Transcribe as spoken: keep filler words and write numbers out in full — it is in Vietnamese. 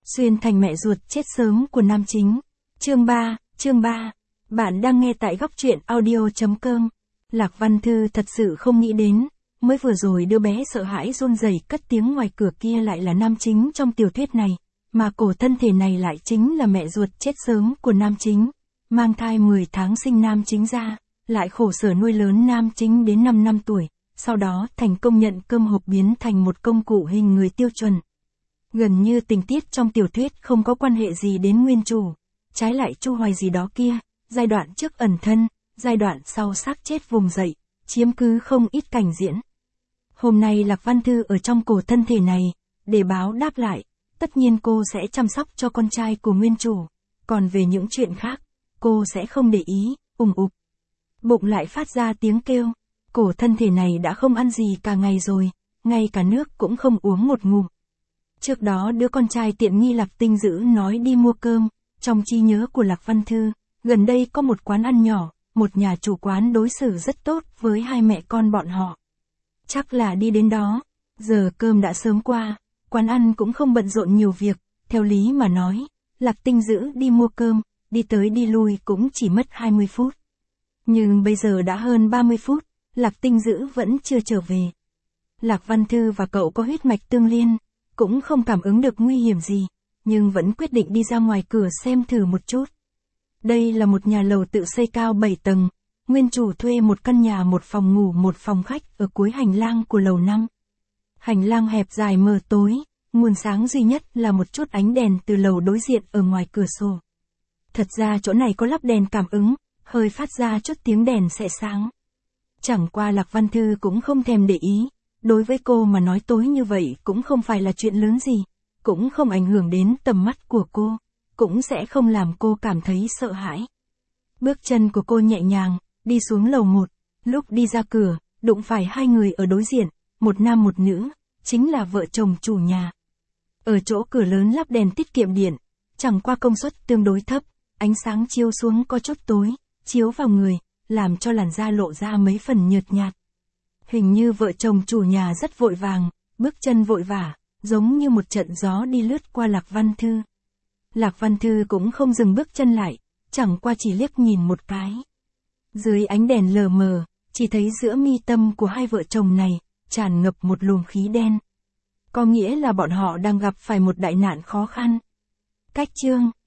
Xuyên thành mẹ ruột chết sớm của nam chính. Chương ba, chương ba. Bạn đang nghe tại góc truyện audio chấm com. Lạc Văn Thư thật sự không nghĩ đến, mới vừa rồi đứa bé sợ hãi run rẩy cất tiếng ngoài cửa kia lại là nam chính trong tiểu thuyết này, mà cổ thân thể này lại chính là mẹ ruột chết sớm của nam chính, mang thai mười tháng sinh nam chính ra, lại khổ sở nuôi lớn nam chính đến năm năm tuổi, sau đó thành công nhận cơm hộp biến thành một công cụ hình người tiêu chuẩn. Gần như tình tiết trong tiểu thuyết không có quan hệ gì đến nguyên chủ, trái lại Chu Hoài gì đó kia, giai đoạn trước ẩn thân, giai đoạn sau xác chết vùng dậy, chiếm cứ không ít cảnh diễn. Hôm nay Lạc Văn Thư ở trong cổ thân thể này, để báo đáp lại, tất nhiên cô sẽ chăm sóc cho con trai của nguyên chủ, còn về những chuyện khác, cô sẽ không để ý, ùng ục. Bụng lại phát ra tiếng kêu, cổ thân thể này đã không ăn gì cả ngày rồi, ngay cả nước cũng không uống một ngụm. Trước đó đứa con trai tiện nghi Lạc Tinh Dữ nói đi mua cơm, trong trí nhớ của Lạc Văn Thư, gần đây có một quán ăn nhỏ, một nhà chủ quán đối xử rất tốt với hai mẹ con bọn họ. Chắc là đi đến đó, giờ cơm đã sớm qua, quán ăn cũng không bận rộn nhiều việc, theo lý mà nói, Lạc Tinh Dữ đi mua cơm, đi tới đi lui cũng chỉ mất hai mươi phút. Nhưng bây giờ đã hơn ba mươi phút, Lạc Tinh Dữ vẫn chưa trở về. Lạc Văn Thư và cậu có huyết mạch tương liên, cũng không cảm ứng được nguy hiểm gì, nhưng vẫn quyết định đi ra ngoài cửa xem thử một chút. Đây là một nhà lầu tự xây cao bảy tầng, nguyên chủ thuê một căn nhà một phòng ngủ một phòng khách ở cuối hành lang của lầu năm. Hành lang hẹp dài mờ tối, nguồn sáng duy nhất là một chút ánh đèn từ lầu đối diện ở ngoài cửa sổ. Thật ra chỗ này có lắp đèn cảm ứng, hơi phát ra chút tiếng đèn sẽ sáng. Chẳng qua Lạc Văn Thư cũng không thèm để ý, đối với cô mà nói tối như vậy cũng không phải là chuyện lớn gì, cũng không ảnh hưởng đến tầm mắt của cô, cũng sẽ không làm cô cảm thấy sợ hãi. Bước chân của cô nhẹ nhàng, đi xuống lầu một, lúc đi ra cửa, đụng phải hai người ở đối diện, một nam một nữ, chính là vợ chồng chủ nhà. Ở chỗ cửa lớn lắp đèn tiết kiệm điện, chẳng qua công suất tương đối thấp, ánh sáng chiếu xuống có chút tối, chiếu vào người, làm cho làn da lộ ra mấy phần nhợt nhạt. Hình như vợ chồng chủ nhà rất vội vàng, bước chân vội vã, giống như một trận gió đi lướt qua Lạc Văn Thư. Lạc Văn Thư cũng không dừng bước chân lại, chẳng qua chỉ liếc nhìn một cái. Dưới ánh đèn lờ mờ, chỉ thấy giữa mi tâm của hai vợ chồng này, tràn ngập một luồng khí đen. Có nghĩa là bọn họ đang gặp phải một đại nạn khó khăn. Cách chương